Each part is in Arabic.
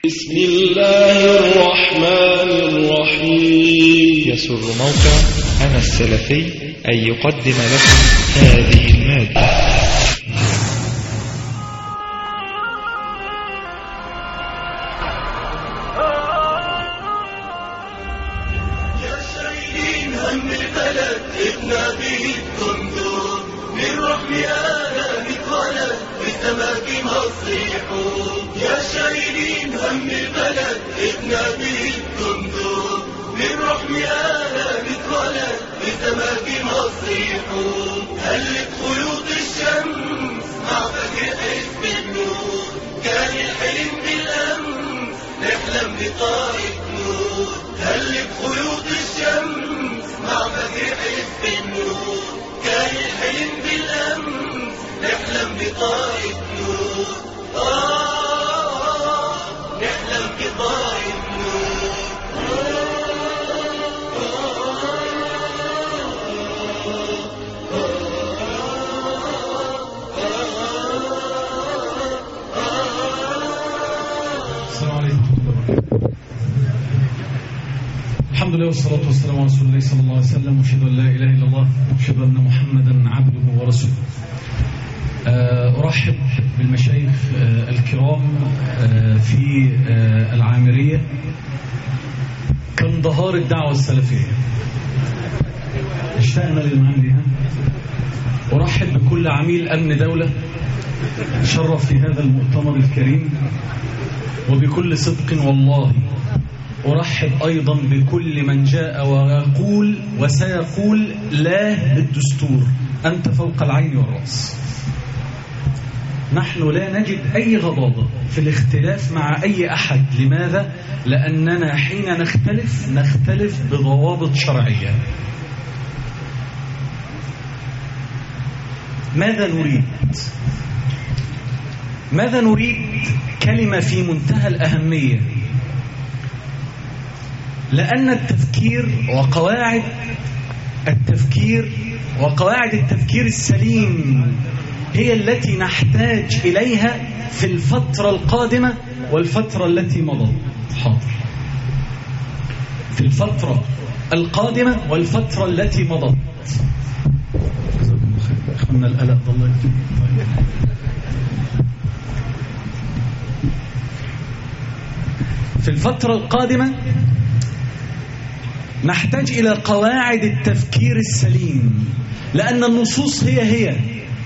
بسم الله الرحمن الرحيم. يسر موقع أنا السلفي أن يقدم لكم هذه المادة. يا شايلين هم البلد ابنا به الدندور من رحم آلام اتولد بسماك مصيحون. يا شايلين هم البلد ابنا به الدندور من رحم آلام اتولد بسماك مصيحون. هلت خيوط الشمس مع فجر حزب النور، كان الحلم بالأمس نحلم بطائف نور. هلت خيوط الشمس مع فجر حزب النور، كان الحلم بالأمس نحلم بطائف نور. نحلم بطائف نور. السلام عليكم ورحمة الله وبركاته. الحمد لله والصلاة والسلام على رسول الله صلى الله عليه وسلم، وأشهد أن لا إله إلا الله وأشهد أن محمدا عبده ورسوله. أرحب بالمشايخ الكرام في العامرية كاندهار الدعوة السلفية. اشتقنا للمعاني. أرحب بكل عميل أمن دولة شرف في هذا المؤتمر الكريم، وبكل صدق والله أرحب أيضا بكل من جاء ويقول وسيقول لا للدستور، أنت فوق العين والرأس. نحن لا نجد أي غضاضة في الاختلاف مع أي أحد. لماذا؟ لأننا حين نختلف بضوابط شرعية. ماذا نريد؟ كلمة في منتهى الأهمية، لأن التفكير وقواعد التفكير السليم هي التي نحتاج إليها في الفترة القادمة والفترة التي مضت. حاضر. في الفترة القادمة والفترة التي مضت. أخونا القلق ضل يكتب. في الفترة القادمة نحتاج إلى قواعد التفكير السليم، لأن النصوص هي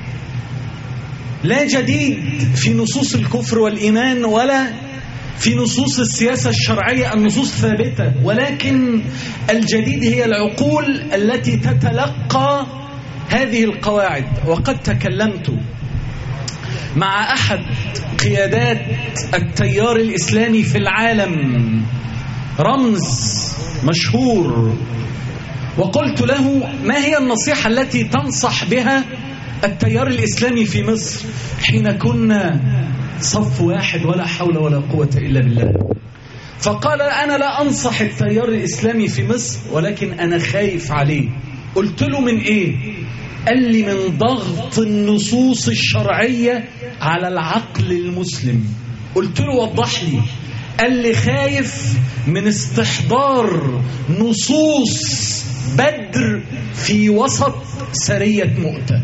لا جديد في نصوص الكفر والإيمان ولا في نصوص السياسة الشرعية. النصوص ثابتة، ولكن الجديد هي العقول التي تتلقى هذه القواعد. وقد تكلمت مع أحد قيادات التيار الإسلامي في العالم، رمز مشهور، وقلت له ما هي النصيحة التي تنصح بها التيار الإسلامي في مصر حين كنا صف واحد ولا حول ولا قوة إلا بالله؟ فقال أنا لا أنصح التيار الإسلامي في مصر، ولكن أنا خايف عليه. قلت له من إيه؟ قال لي من ضغط النصوص الشرعية على العقل المسلم. قلت له وضح لي. قال لي خايف من استحضار نصوص بدر في وسط سرية مؤتة.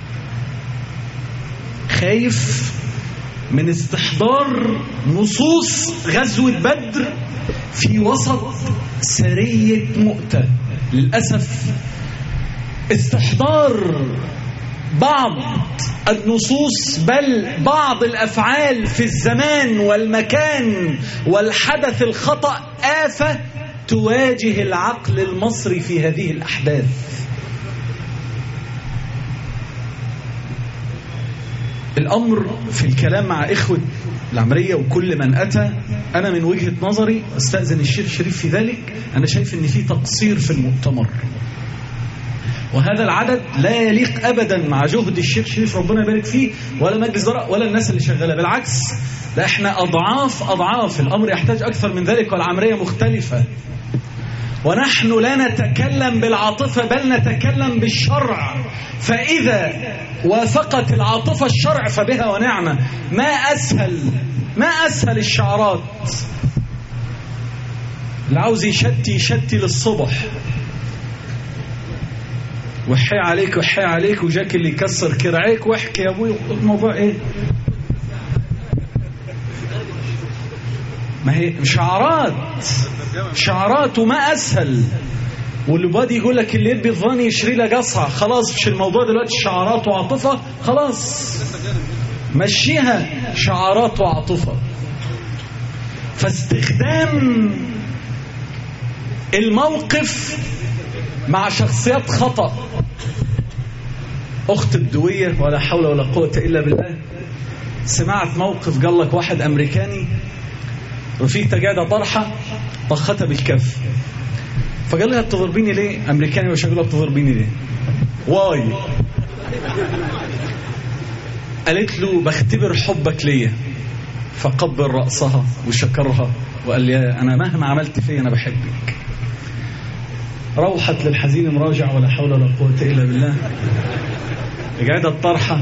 خايف من استحضار نصوص غزوة بدر في وسط سرية مؤتة. للأسف استحضار بعض النصوص بل بعض الأفعال في الزمان والمكان والحدث الخطأ آفة تواجه العقل المصري في هذه الأحداث. الأمر في الكلام مع إخوة العمرية وكل من أتى، أنا من وجهة نظري أستأذن الشيخ شريف في ذلك، أنا شايف أن في تقصير في المؤتمر، وهذا العدد لا يليق أبدا مع جهد الشيخ شريف ربنا يبارك فيه ولا مجلس إدارة ولا الناس اللي شغالة. بالعكس، ده احنا أضعاف. الأمر يحتاج أكثر من ذلك، والعمرية مختلفة. ونحن لا نتكلم بالعاطفة بل نتكلم بالشرع، فإذا وافقت العاطفة الشرع فبها ونعمة. ما أسهل الشعارات. اللي عاوز يشتي للصبح، وحي عليك وحي عليك، وجاك اللي يكسر كرعيك، واحكي يا ابوي الموضوع ايه. ما هي شعارات وما اسهل. واللي بادي يقول لك اللي يبي الظاني يشري له قصعه، خلاص مش الموضوع دلوقتي شعارات وعاطفه، خلاص مشيها شعارات وعاطفه. فاستخدام الموقف مع شخصيات خطأ. أخت الدوية ولا حول ولا قوة إلا بالله، سمعت موقف قال لك واحد أمريكاني رفيقته قاعدة طرحة طختها بالكف، فقال لها بتضربيني ليه؟ أمريكاني وش أقول لها بتضربيني ليه؟ واي. قالت له بختبر حبك ليا، فقبل رأسها وشكرها وقال لي أنا مهما عملت فيه أنا بحبك. روحت للحزين مراجع ولا حول ولا قوة إلا بالله، قاعدة الطرحة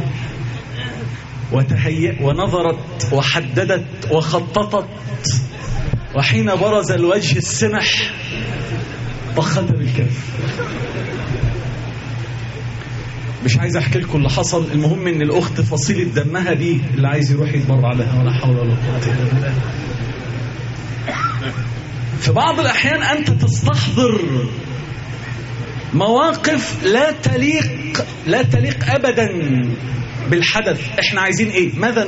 وتهيأ ونظرت وحددت وخططت، وحين برز الوجه السمح طختها بالكف. مش عايز احكي لكم اللي حصل، المهم ان الاخت فصيلة دمها دي اللي عايز يروح يتبرع لها ولا حول ولا قوة الا بالله. في بعض الاحيان انت تستحضر مواقف لا تليق ابدا بالحدث. احنا عايزين ايه؟ ماذا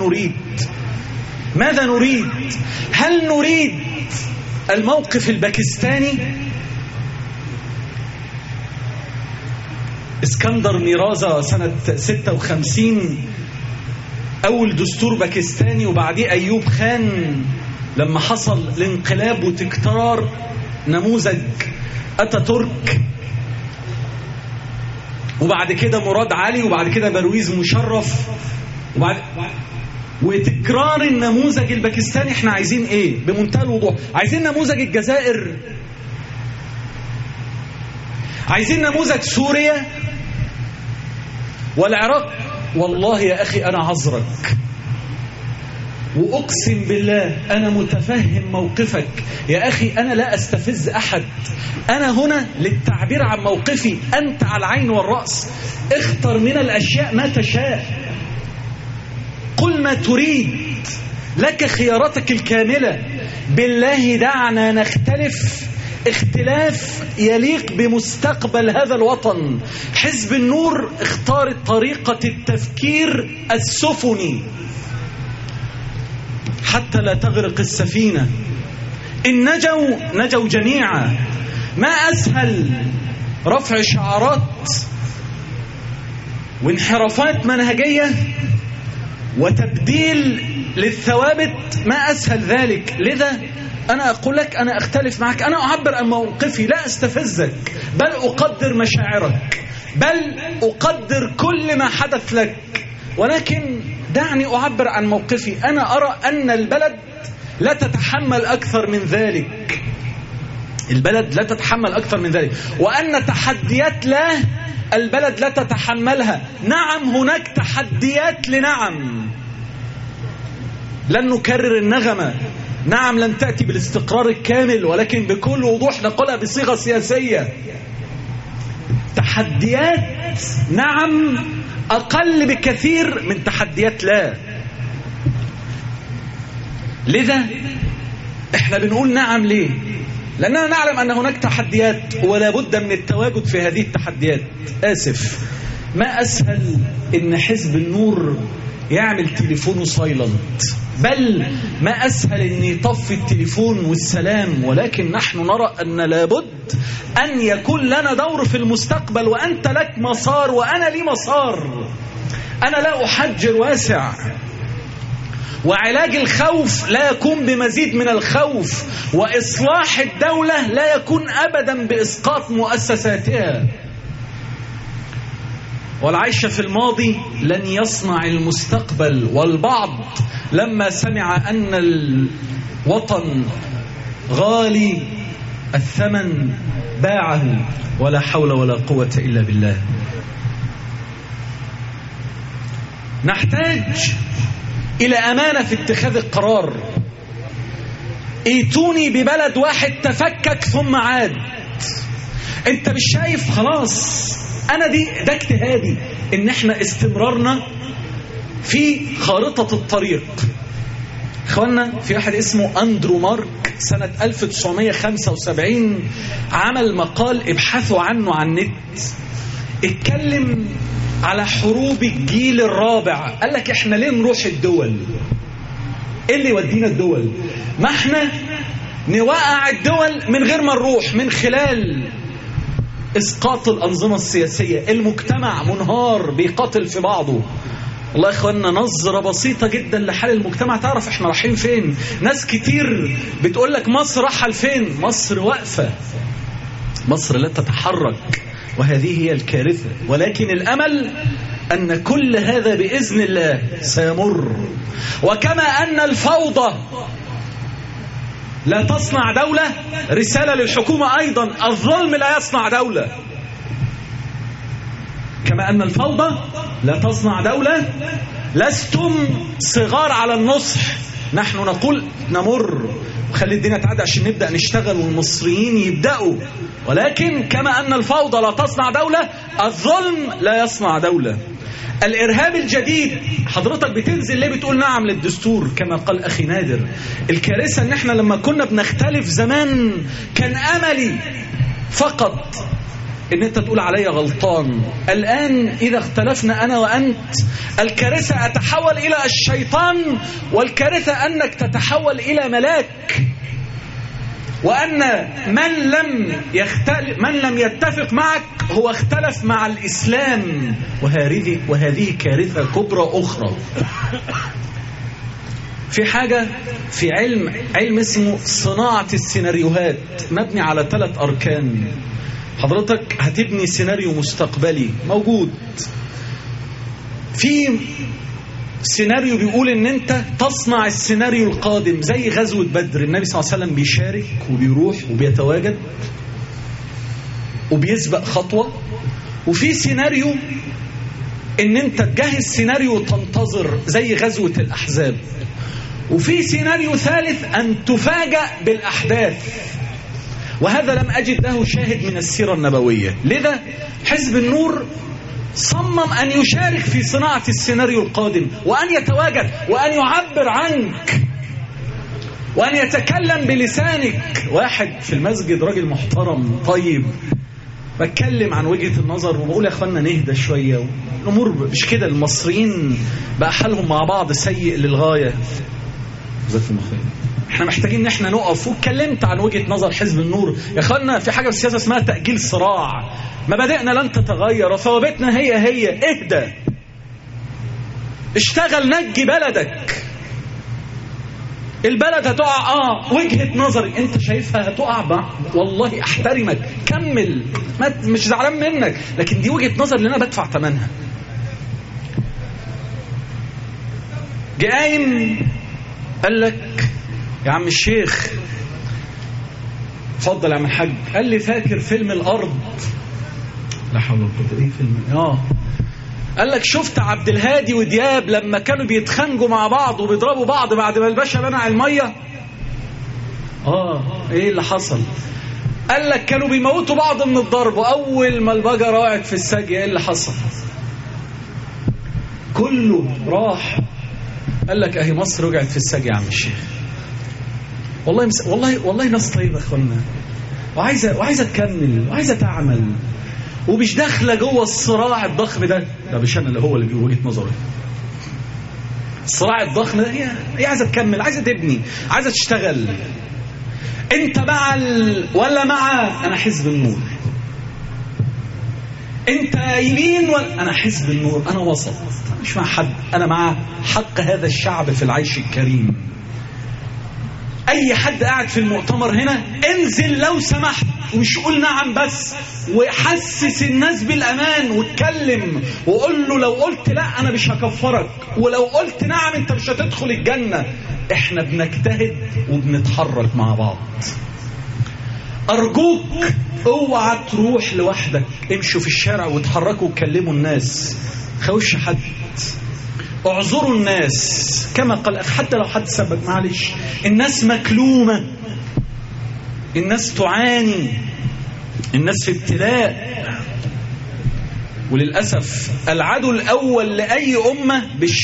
نريد؟ هل نريد الموقف الباكستاني؟ اسكندر ميرازا سنة 56 أول دستور باكستاني، وبعديه أيوب خان لما حصل الانقلاب وتكرار نموذج أتاتورك، وبعد كده مراد علي، وبعد كده برويز مشرف، وتكرار النموذج الباكستاني. احنا عايزين ايه؟ بمنتهى الوضوح عايزين نموذج الجزائر، عايزين نموذج سوريا والعراق. والله يا أخي أنا عذرك وأقسم بالله أنا متفهم موقفك يا أخي، أنا لا أستفز أحد، أنا هنا للتعبير عن موقفي، أنت على العين والرأس، اختر من الأشياء ما تشاء، قل ما تريد، لك خياراتك الكاملة. بالله دعنا نختلف اختلاف يليق بمستقبل هذا الوطن. حزب النور اختار طريقة التفكير السفني حتى لا تغرق السفينة. إن نجوا جميعا. ما أسهل رفع شعارات وانحرافات منهجية وتبديل للثوابت، ما أسهل ذلك. لذا أنا أقول لك أنا أختلف معك، أنا أعبر عن موقفي، لا أستفزك، بل أقدر مشاعرك، بل أقدر كل ما حدث لك، ولكن دعني أعبر عن موقفي. أنا أرى أن البلد لا تتحمل أكثر من ذلك، البلد لا تتحمل أكثر من ذلك، وأن تحديات له البلد لا تتحملها. نعم هناك تحديات لنعم، لن نكرر النغمة، نعم لن تأتي بالاستقرار الكامل، ولكن بكل وضوح نقولها بصيغة سياسية. تحديات نعم أقل بكثير من تحديات لا. لذا احنا بنقول نعم ليه؟ لأننا نعلم أن هناك تحديات ولا بد من التواجد في هذه التحديات. آسف، ما أسهل إن حزب النور يعمل تليفونه سايلنت، بل ما أسهل إن يطفي التليفون والسلام، ولكن نحن نرى أن لابد أن يكون لنا دور في المستقبل، وأنت لك مسار وأنا لي مسار. أنا لا أحجر واسع، وعلاج الخوف لا يكون بمزيد من الخوف، وإصلاح الدولة لا يكون أبدا بإسقاط مؤسساتها. والعيش في الماضي لن يصنع المستقبل. والبعض لما سمع أن الوطن غالي الثمن باعه، ولا حول ولا قوة إلا بالله. نحتاج إلى أمانة في اتخاذ القرار. ايتوني ببلد واحد تفكك ثم عاد. انت مش شايف خلاص؟ انا ده اجتهادي ان احنا استمرارنا في خارطة الطريق. اخوانا، في واحد اسمه أندرو مارك سنة 1975 عمل مقال ابحثوا عنه على النت، اتكلم على حروب الجيل الرابع. قال لك احنا ليه نروح الدول؟ ايه اللي يودينا الدول؟ ما احنا نوقع الدول من غير ما نروح، من خلال اسقاط الانظمه السياسيه. المجتمع منهار بيقاتل في بعضه. والله يا اخوانا، نظره بسيطه جدا لحال المجتمع تعرف احنا رايحين فين. ناس كتير بتقول لك مصر رايحه لفين؟ مصر واقفه، مصر لا تتحرك، وهذه هي الكارثه. ولكن الامل أن كل هذا بإذن الله سيمر. وكما أن الفوضى لا تصنع دولة، رسالة للحكومة أيضا، الظلم لا يصنع دولة. كما أن الفوضى لا تصنع دولة، لستم صغار على النصح. نحن نقول نمر وخلي الدنيا تعدي عشان نبدأ نشتغل والمصريين يبدأوا. ولكن كما أن الفوضى لا تصنع دولة، الظلم لا يصنع دولة. الإرهاب الجديد، حضرتك بتنزل ليه بتقول نعم للدستور كما قال أخي نادر؟ الكارثة ان احنا لما كنا بنختلف زمان كان أملي فقط ان انت تقول علي غلطان. الآن إذا اختلفنا أنا وأنت، الكارثة أتحول إلى الشيطان، والكارثة أنك تتحول إلى ملاك، وأن من لم يتفق معك هو اختلف مع الإسلام، وهذه كارثة كبرى أخرى. في حاجة في علم اسمه صناعة السيناريوهات، مبني على 3 أركان. حضرتك هتبني سيناريو مستقبلي موجود. في سيناريو بيقول ان انت تصنع السيناريو القادم، زي غزوة بدر، النبي صلى الله عليه وسلم بيشارك وبيروح وبيتواجد وبيسبق خطوة. وفي سيناريو ان انت تجهز سيناريو وتنتظر، زي غزوة الأحزاب. وفي سيناريو ثالث أن تفاجأ بالأحداث، وهذا لم أجد له شاهد من السيرة النبوية. لذا حزب النور صمم أن يشارك في صناعة السيناريو القادم، وأن يتواجد، وأن يعبر عنك، وأن يتكلم بلسانك. واحد في المسجد راجل محترم طيب بتكلم عن وجهة النظر وبقول يا أخوانا نهدى شوية، الأمور مش كده. المصريين بقى حالهم مع بعض سيء للغاية. احنا محتاجين ان احنا نقف. واتكلمت عن وجهة نظر حزب النور. يا اخوانا، في حاجة في السياسة اسمها تأجيل صراع. مبادئنا لن تتغير وثوابتنا هي. اهدى، اشتغل، نجي بلدك. البلد هتقع، وجهة نظري انت شايفها هتقع، والله احترمك، كمل، مش زعلان منك، لكن دي وجهة نظر اللي انا بدفع ثمنها. قايم قال لك يا عم الشيخ اتفضل يا عم الحاج. قال لي فاكر فيلم الأرض؟ لا حول ولا قوة. ايه فيلم؟ قال لك شفت عبد الهادي ودياب لما كانوا بيتخانقوا مع بعض وبيضربوا بعض بعد ما الباشا منع المية؟ ايه اللي حصل؟ قال لك كانوا بيموتوا بعض من الضرب، واول ما البقرة وقعت في السجي ايه اللي حصل؟ كله راح. قال لك اهي مصر وقعت في السجي يا عم الشيخ. والله ناس طيبة اخوانا، وعايزة تكمل وعايزة تعمل، ومش داخله جوه الصراع الضخم ده مش انا اللي هو اللي بيقول وجهة نظري. الصراع الضخم ده هي عايزة تكمل، عايزة تبني، عايزة تشتغل. انت مع ولا مع؟ انا حزب النور. انت يمين ولا؟ انا حزب النور، انا وسط، مش مع حد، انا مع حق هذا الشعب في العيش الكريم. اي حد قاعد في المؤتمر هنا انزل لو سمحت، ومش قول نعم بس، وحسس الناس بالامان، واتكلم وقول له لو قلت لا انا مش هكفرك، ولو قلت نعم انت مش هتدخل الجنة. احنا بنجتهد وبنتحرك مع بعض. أرجوك اوعى تروح لوحدك، امشوا في الشارع وتحركوا وكلموا الناس، خوش حد، اعذروا الناس كما قال حتى لو حد سبب، معلش الناس مكلومة، الناس تعاني، الناس في ابتلاء. وللأسف العدو الأول لأي أمة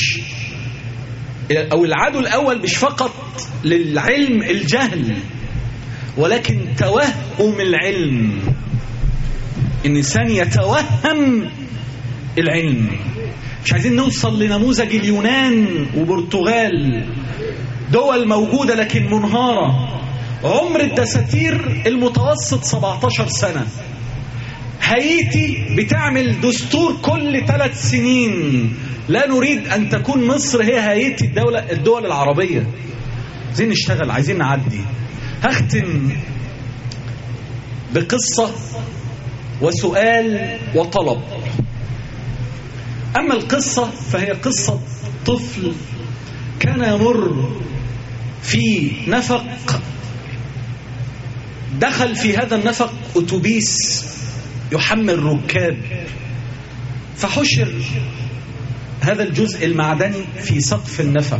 العدو الأول مش فقط للعلم الجهل، ولكن توهم العلم. الإنسان يتوهم العلم. مش عايزين نوصل لنموذج اليونان وبرتغال، دول موجودة لكن منهارة، عمر الدساتير المتوسط 17 سنة. هايتي بتعمل دستور كل 3 سنين. لا نريد أن تكون مصر هي هايتي الدول العربية. عايزين نشتغل، عايزين نعدي. هختم بقصة وسؤال وطلب. أما القصة فهي قصة طفل كان يمر في نفق، دخل في هذا النفق أتوبيس يحمل ركاب، فحشر هذا الجزء المعدني في سقف النفق،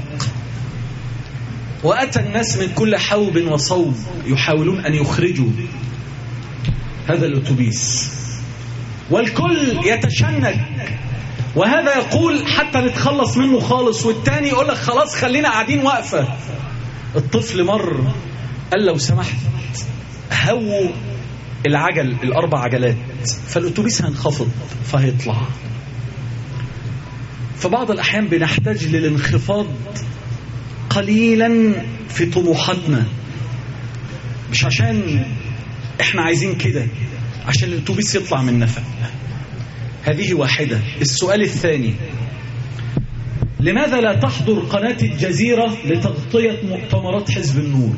وأتى الناس من كل حوب وصوب يحاولون أن يخرجوا هذا الأتوبيس، والكل يتشنج، وهذا يقول حتى نتخلص منه خالص، والتاني يقول لك خلاص خلينا قاعدين واقفة. الطفل مر قال لو سمحت هووا العجل، ال4 عجلات، فالأتوبيس هينخفض فهيطلع. فبعض الأحيان بنحتاج للانخفاض قليلا في طموحاتنا، مش عشان احنا عايزين كده، عشان الأتوبيس يطلع من نفق. هذه واحدة. السؤال الثاني: لماذا لا تحضر قناة الجزيرة لتغطية مؤتمرات حزب النور؟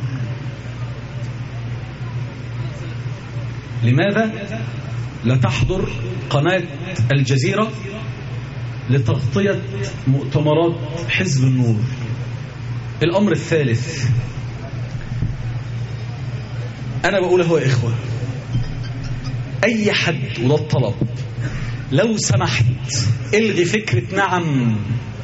لماذا لا تحضر قناة الجزيرة لتغطية مؤتمرات حزب النور؟ الأمر الثالث، أنا بقوله يا إخوة، أي حد، وده الطلب، لو سمحت الغي فكرة نعم.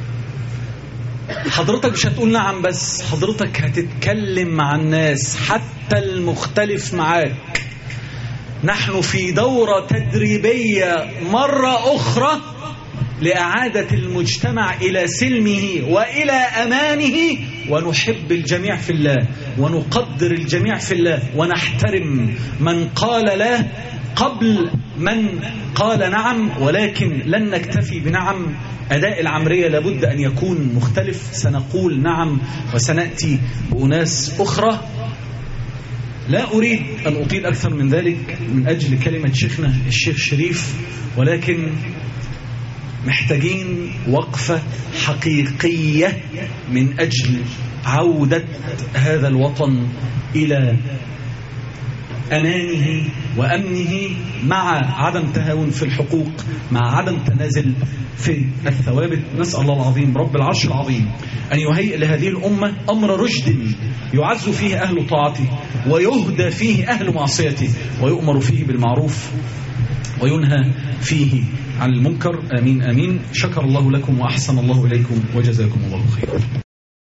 حضرتك مش هتقول نعم بس، حضرتك هتتكلم مع الناس حتى المختلف معاك. نحن في دورة تدريبية مرة أخرى لإعادة المجتمع إلى سلمه وإلى أمانه، ونحب الجميع في الله، ونقدر الجميع في الله، ونحترم من قال لا قبل من قال نعم، ولكن لن نكتفي بنعم. أداء العمرية لابد أن يكون مختلف. سنقول نعم وسنأتي بأناس أخرى. لا أريد أن أطيل أكثر من ذلك من أجل كلمة شيخنا الشيخ شريف، ولكن محتاجين وقفة حقيقية من أجل عودة هذا الوطن إلى أمانه وأمنه، مع عدم تهاون في الحقوق، مع عدم تنازل في الثوابت. نسأل الله العظيم رب العرش العظيم أن يهيئ لهذه الأمة أمر رشد يعز فيه أهل طاعته، ويهدى فيه أهل معصيته، ويؤمر فيه بالمعروف وينهى فيه عن المنكر. آمين آمين. شكر الله لكم وأحسن الله إليكم وجزاكم الله خيرا.